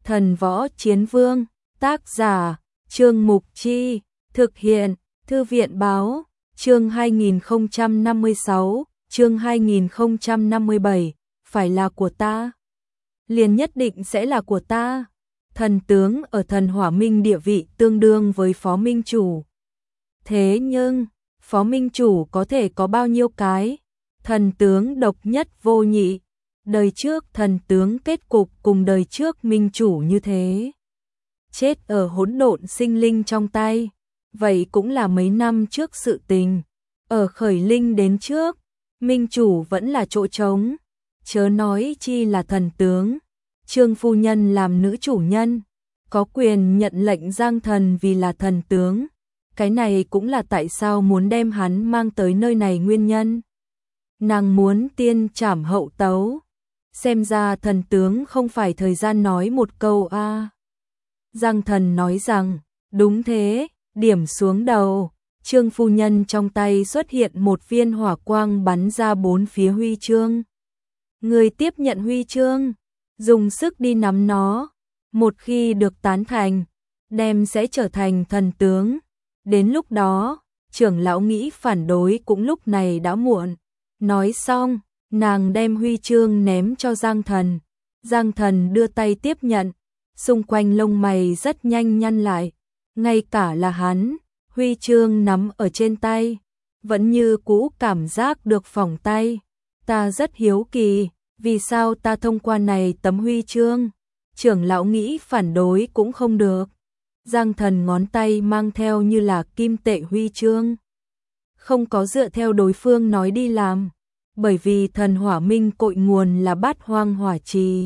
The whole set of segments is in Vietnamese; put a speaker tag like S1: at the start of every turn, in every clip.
S1: Thần Võ Chiến Vương, tác giả, Trương Mục Chi, thực hiện, Thư viện Báo, chương 2056, chương 2057, phải là của ta. Liền nhất định sẽ là của ta. Thần tướng ở thần Hỏa Minh địa vị tương đương với Phó Minh Chủ. Thế nhưng, Phó Minh Chủ có thể có bao nhiêu cái? Thần tướng độc nhất vô nhị. Đời trước thần tướng kết cục cùng đời trước Minh Chủ như thế. Chết ở hỗn độn sinh linh trong tay. Vậy cũng là mấy năm trước sự tình. Ở khởi linh đến trước, Minh Chủ vẫn là chỗ trống. Chớ nói chi là thần tướng. Trương phu nhân làm nữ chủ nhân, có quyền nhận lệnh Giang Thần vì là thần tướng. Cái này cũng là tại sao muốn đem hắn mang tới nơi này nguyên nhân. Nàng muốn tiên trảm hậu tấu. Xem ra thần tướng không phải thời gian nói một câu a. Giang Thần nói rằng, đúng thế, điểm xuống đầu. Trương phu nhân trong tay xuất hiện một viên hỏa quang bắn ra bốn phía huy chương. Người tiếp nhận huy chương, dùng sức đi nắm nó. Một khi được tán thành, đem sẽ trở thành thần tướng. Đến lúc đó, trưởng lão nghĩ phản đối cũng lúc này đã muộn. Nói xong, nàng đem huy chương ném cho Giang Thần. Giang Thần đưa tay tiếp nhận, xung quanh lông mày rất nhanh nhăn lại. Ngay cả là hắn, huy chương nắm ở trên tay, vẫn như cũ cảm giác được phỏng tay. Ta rất hiếu kỳ, vì sao ta thông qua này tấm huy chương? Trưởng lão nghĩ phản đối cũng không được. Giang Thần ngón tay mang theo như là kim tệ huy chương. Không có dựa theo đối phương nói đi làm, bởi vì thần Hỏa Minh cội nguồn là Bát Hoang Hỏa Trì.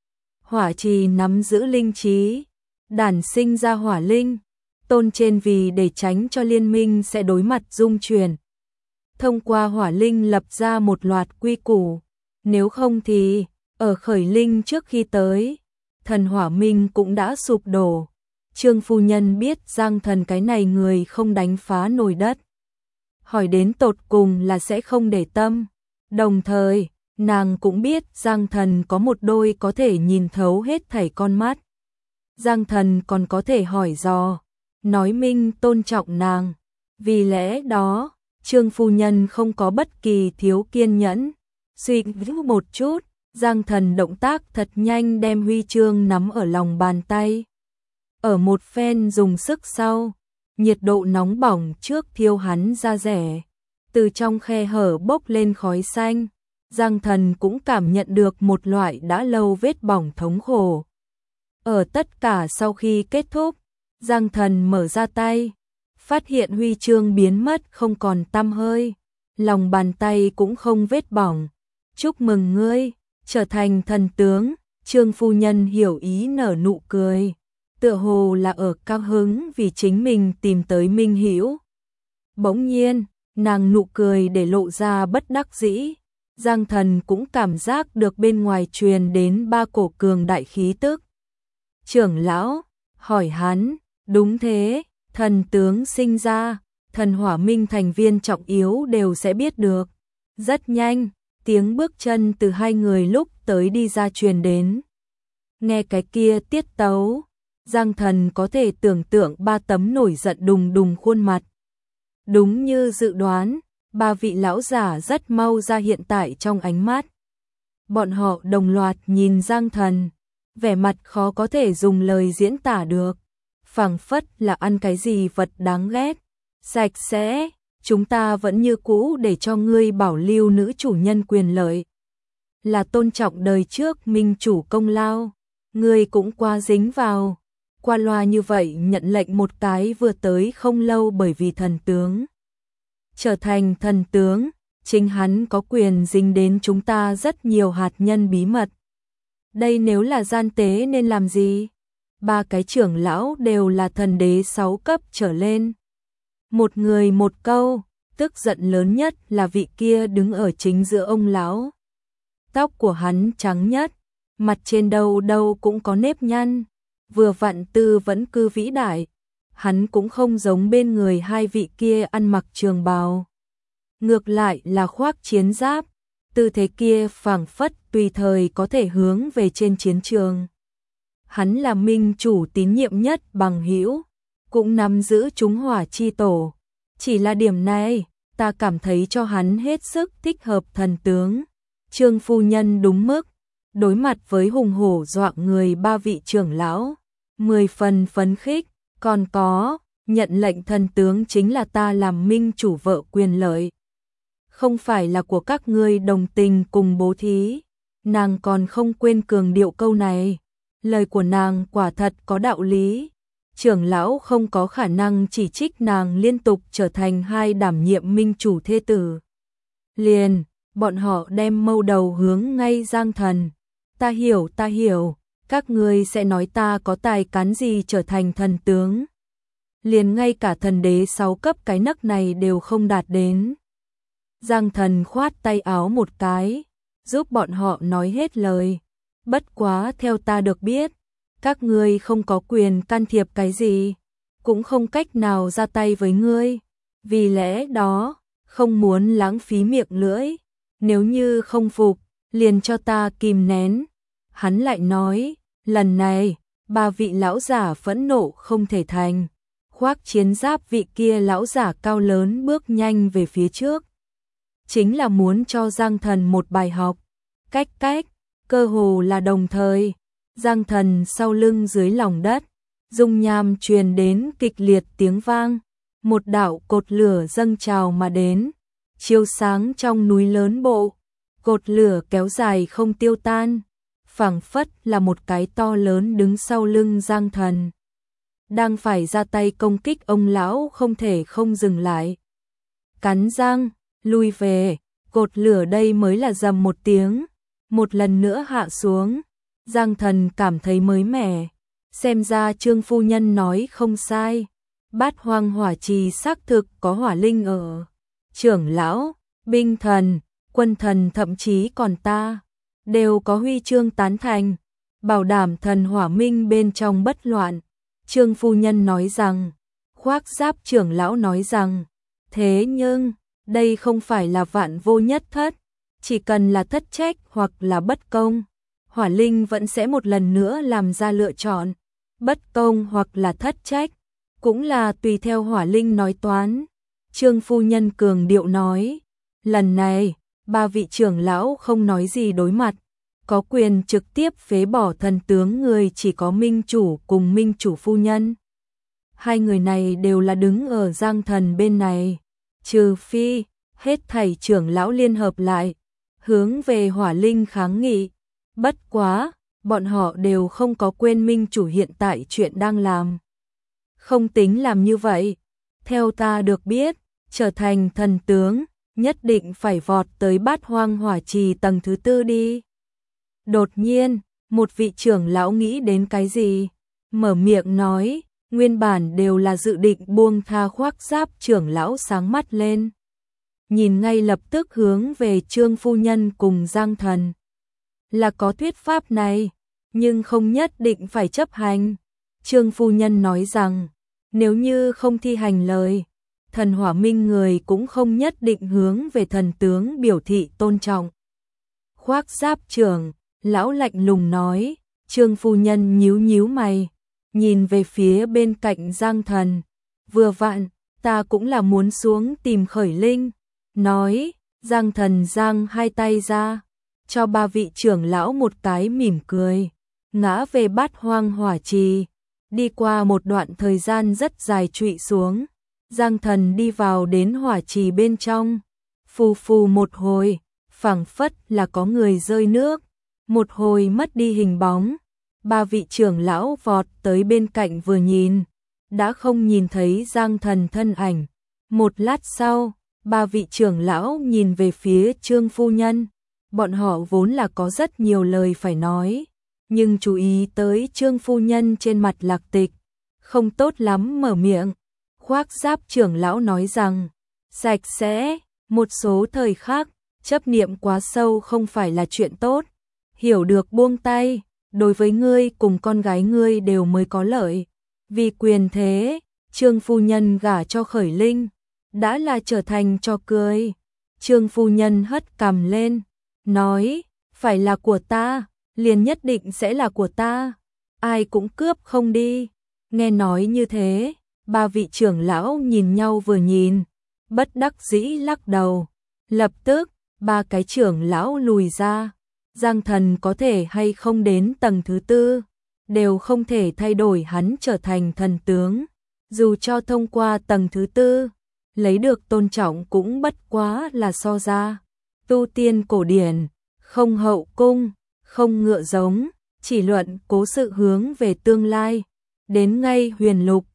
S1: Hỏa Trì nắm giữ linh trí, đản sinh ra hỏa linh, tôn trên vì để tránh cho liên minh sẽ đối mặt dung chuyển. Thông qua hỏa linh lập ra một loạt quy củ, nếu không thì, ở khởi linh trước khi tới, thần Hỏa Minh cũng đã sụp đổ. Trương phu nhân biết Giang Thần cái này người không đánh phá nồi đất. Hỏi đến tột cùng là sẽ không để tâm. Đồng thời, nàng cũng biết Giang Thần có một đôi có thể nhìn thấu hết thảy con mắt. Giang Thần còn có thể hỏi dò, nói minh tôn trọng nàng. Vì lẽ đó, Trương phu nhân không có bất kỳ thiếu kiên nhẫn. Suy nghĩ một chút, Giang Thần động tác thật nhanh đem huy chương nắm ở lòng bàn tay. Ở một phen dùng sức sau, nhiệt độ nóng bỏng trước thiêu hắn da rẻ. Từ trong khe hở bốc lên khói xanh, Giang Thần cũng cảm nhận được một loại đã lâu vết bỏng thống khổ. Ở tất cả sau khi kết thúc, Giang Thần mở ra tay, phát hiện huy chương biến mất không còn tăm hơi, lòng bàn tay cũng không vết bỏng. Chúc mừng ngươi, trở thành thần tướng. Trương phu nhân hiểu ý nở nụ cười, tựa hồ là ở cao hứng vì chính mình tìm tới minh hữu. Bỗng nhiên, nàng nụ cười để lộ ra bất đắc dĩ. Giang Thần cũng cảm giác được bên ngoài truyền đến ba cổ cường đại khí tức. Trưởng lão hỏi hắn, đúng thế, thần tướng sinh ra, thần Hỏa Minh thành viên trọng yếu đều sẽ biết được. Rất nhanh, tiếng bước chân từ hai người lúc tới đi ra truyền đến. Nghe cái kia tiết tấu, Giang Thần có thể tưởng tượng ba tấm nổi giận đùng đùng khuôn mặt. Đúng như dự đoán, ba vị lão giả rất mau ra hiện tại trong ánh mắt. Bọn họ đồng loạt nhìn Giang Thần, vẻ mặt khó có thể dùng lời diễn tả được. Phảng phất là ăn cái gì vật đáng ghét. Sạch sẽ, chúng ta vẫn như cũ để cho ngươi bảo lưu nữ chủ nhân quyền lợi. Là tôn trọng đời trước Minh Chủ công lao, ngươi cũng qua dính vào. Qua loa như vậy nhận lệnh một cái vừa tới không lâu bởi vì thần tướng. Trở thành thần tướng, chính hắn có quyền dính đến chúng ta rất nhiều hạt nhân bí mật. Đây nếu là gian tế nên làm gì? Ba cái trưởng lão đều là thần đế 6 cấp trở lên. Một người một câu, tức giận lớn nhất là vị kia đứng ở chính giữa ông lão. Tóc của hắn trắng nhất, mặt trên đâu đâu cũng có nếp nhăn. Vừa vặn tư vẫn cư vĩ đại, hắn cũng không giống bên người hai vị kia ăn mặc trường bào. Ngược lại là khoác chiến giáp, tư thế kia phảng phất tùy thời có thể hướng về trên chiến trường. hắn là minh chủ tín nhiệm nhất bằng hữu, cũng nắm giữ chúng hỏa chi tổ. Chỉ là điểm này, ta cảm thấy cho hắn hết sức thích hợp thần tướng. Trương phu nhân đúng mức, đối mặt với hùng hổ dọa người ba vị trưởng lão, 10 phần phấn khích, còn có, nhận lệnh thần tướng chính là ta làm minh chủ vợ quyền lợi. Không phải là của các ngươi đồng tình cùng bố thí. Nàng còn không quên cường điệu câu này. Lời của nàng quả thật có đạo lý. Trưởng lão không có khả năng chỉ trích nàng liên tục trở thành hai đảm nhiệm minh chủ thê tử. Liền, bọn họ đem mâu đầu hướng ngay Giang Thần. Ta hiểu, các ngươi sẽ nói ta có tài cán gì trở thành thần tướng. Liền ngay cả thần đế 6 cấp cái nấc này đều không đạt đến. Giang Thần khoát tay áo một cái, giúp bọn họ nói hết lời. Bất quá theo ta được biết, các ngươi không có quyền can thiệp cái gì, cũng không cách nào ra tay với ngươi. Vì lẽ đó, không muốn lãng phí miệng lưỡi, nếu như không phục, liền cho ta kìm nén. Hắn lại nói, lần này, ba vị lão giả phẫn nộ không thể thành. Khoác chiến giáp vị kia lão giả cao lớn bước nhanh về phía trước. Chính là muốn cho Giang Thần một bài học. Cách, cơ hồ là đồng thời. Giang Thần sau lưng dưới lòng đất, dung nham truyền đến kịch liệt tiếng vang. Một đạo cột lửa dâng trào mà đến, chiếu sáng trong núi lớn bộ. Cột lửa kéo dài không tiêu tan, phảng phất là một cái to lớn đứng sau lưng Giang Thần. Đang phải ra tay công kích ông lão không thể không dừng lại. Cắn răng, lui về, cột lửa đây mới là rầm một tiếng, một lần nữa hạ xuống. Giang Thần cảm thấy mới mẻ, xem ra Trương phu nhân nói không sai. Bát Hoang Hỏa Trì xác thực có hỏa linh ở. Trưởng lão, binh thần, quân thần thậm chí còn ta, đều có huy chương tán thành, bảo đảm thần hỏa minh bên trong bất loạn. Trương phu nhân nói rằng, Khoác Giáp trưởng lão nói rằng, thế nhưng, đây không phải là vạn vô nhất thất, chỉ cần là thất trách hoặc là bất công, hỏa linh vẫn sẽ một lần nữa làm ra lựa chọn, bất công hoặc là thất trách, cũng là tùy theo hỏa linh nói toán. Trương phu nhân cường điệu nói, lần này, ba vị trưởng lão không nói gì đối mặt, có quyền trực tiếp phế bỏ thần tướng người chỉ có minh chủ cùng minh chủ phu nhân. Hai người này đều là đứng ở Giang Thần bên này, trừ phi, hết thảy trưởng lão liên hợp lại, hướng về hỏa linh kháng nghị. Bất quá, bọn họ đều không có quên minh chủ hiện tại chuyện đang làm. Không tính làm như vậy, theo ta được biết, trở thành thần tướng, nhất định phải vọt tới Bát Hoang Hỏa Trì tầng thứ 4 đi. Đột nhiên, một vị trưởng lão nghĩ đến cái gì, mở miệng nói, nguyên bản đều là dự định buông tha Khoác Giáp trưởng lão sáng mắt lên. Nhìn ngay lập tức hướng về Trương phu nhân cùng Giang Thần. Là có thuyết pháp này, nhưng không nhất định phải chấp hành. Trương phu nhân nói rằng, nếu như không thi hành lời, thần hỏa minh người cũng không nhất định hướng về thần tướng biểu thị tôn trọng. Khoác Giáp trưởng lão lạnh lùng nói. Trương phu nhân nhíu nhíu mày, nhìn về phía bên cạnh Giang Thần. Vừa vặn, ta cũng là muốn xuống tìm Khởi Linh. Nói, Giang Thần giang hai tay ra, cho ba vị trưởng lão một cái mỉm cười, ngã về Bát Hoang Hỏa Trì. Đi qua một đoạn thời gian rất dài trụy xuống, Giang Thần đi vào đến hỏa trì bên trong. Phù phù một hồi, phảng phất là có người rơi nước, một hồi mất đi hình bóng. Ba vị trưởng lão vọt tới bên cạnh vừa nhìn, đã không nhìn thấy Giang Thần thân ảnh. Một lát sau, ba vị trưởng lão nhìn về phía Trương phu nhân. Bọn họ vốn là có rất nhiều lời phải nói, nhưng chú ý tới Trương phu nhân trên mặt lạc tịch, không tốt lắm mở miệng. Khoác Giáp trưởng lão nói rằng, sạch sẽ, một số thời khắc, chấp niệm quá sâu không phải là chuyện tốt. Hiểu được buông tay, đối với ngươi cùng con gái ngươi đều mới có lợi. Vì quyền thế, Trương phu nhân gả cho Khởi Linh, đã là trở thành trò cười. Trương phu nhân hất cằm lên, nói, phải là của ta, liền nhất định sẽ là của ta. ai cũng cướp không đi. Nghe nói như thế, ba vị trưởng lão nhìn nhau vừa nhìn, bất đắc dĩ lắc đầu. Lập tức, ba cái trưởng lão lùi ra. Giang Thần có thể hay không đến tầng thứ tư, đều không thể thay đổi hắn trở thành thần tướng. Dù cho thông qua tầng thứ tư, lấy được tôn trọng cũng bất quá là so ra. Tu tiên cổ điển, không hậu cung, không ngựa giống, chỉ luận cố sự hướng về tương lai. Đến ngay huyền lục,